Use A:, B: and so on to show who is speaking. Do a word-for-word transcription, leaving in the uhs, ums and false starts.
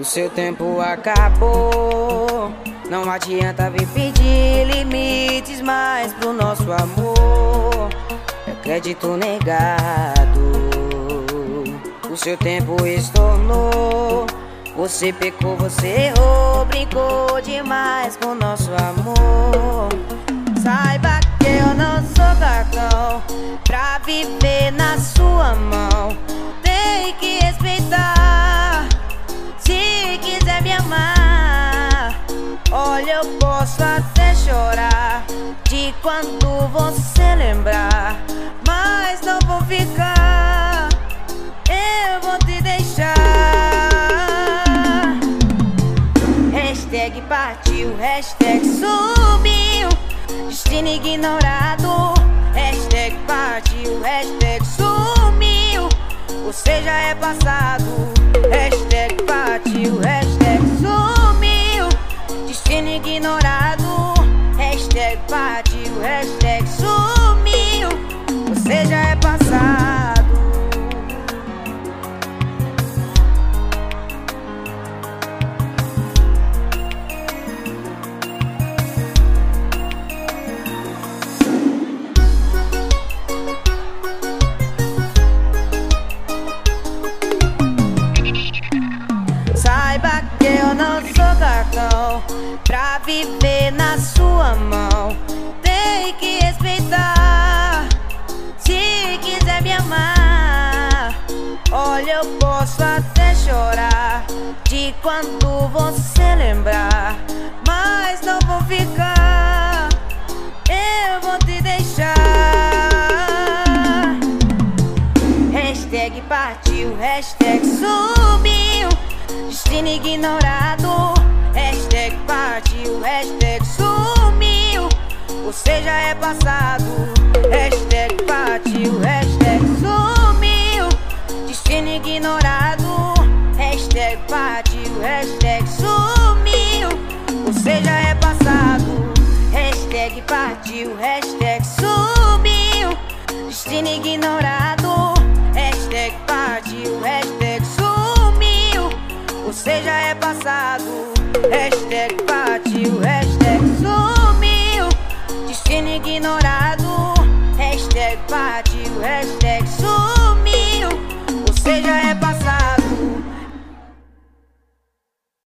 A: seu tempo acabou. Não adianta vir pedir limites mais pro nosso amor. É crédito negado. O seu tempo estornou. Você pecou, você errou, brincou demais com nosso amor. Saiba que eu não sou cartão pra viver na sua mão. Tem que respeitar, se quiser me amar. Olha, eu posso até chorar de quando você lembrar, mas não vou ficar, eu vou te deixar. Hashtag partiu, hashtag sumiu, destino ignorado. Hashtag partiu, hashtag sumiu, você já é passado. Hashtag partiu, hashtag sumiu, destino ignorado. Hashtag partiu, hashtag sumiu, você já é passado. Saiba que eu não sou cartão pra viver na sua mão. Tem que respeitar, se quiser me amar. Olha, eu posso até chorar de quando você lembrar, mas não vou ficar, eu vou te deixar. Hashtag partiu, hashtag sumiu, destino ignorado. Hashtag partiu, hashtag sumiu, você já é passado. Hashtag partiu, hashtag sumiu, destino ignorado. Hashtag partiu, hashtag sumiu, você já é passado. Hashtag partiu, hashtag sumiu, destino ignorado. Hashtag partiu, hashtag sumiu, você já é passado. Hashtag partiu, hashtag sumiu, destino ignorado. Hashtag partiu, hashtag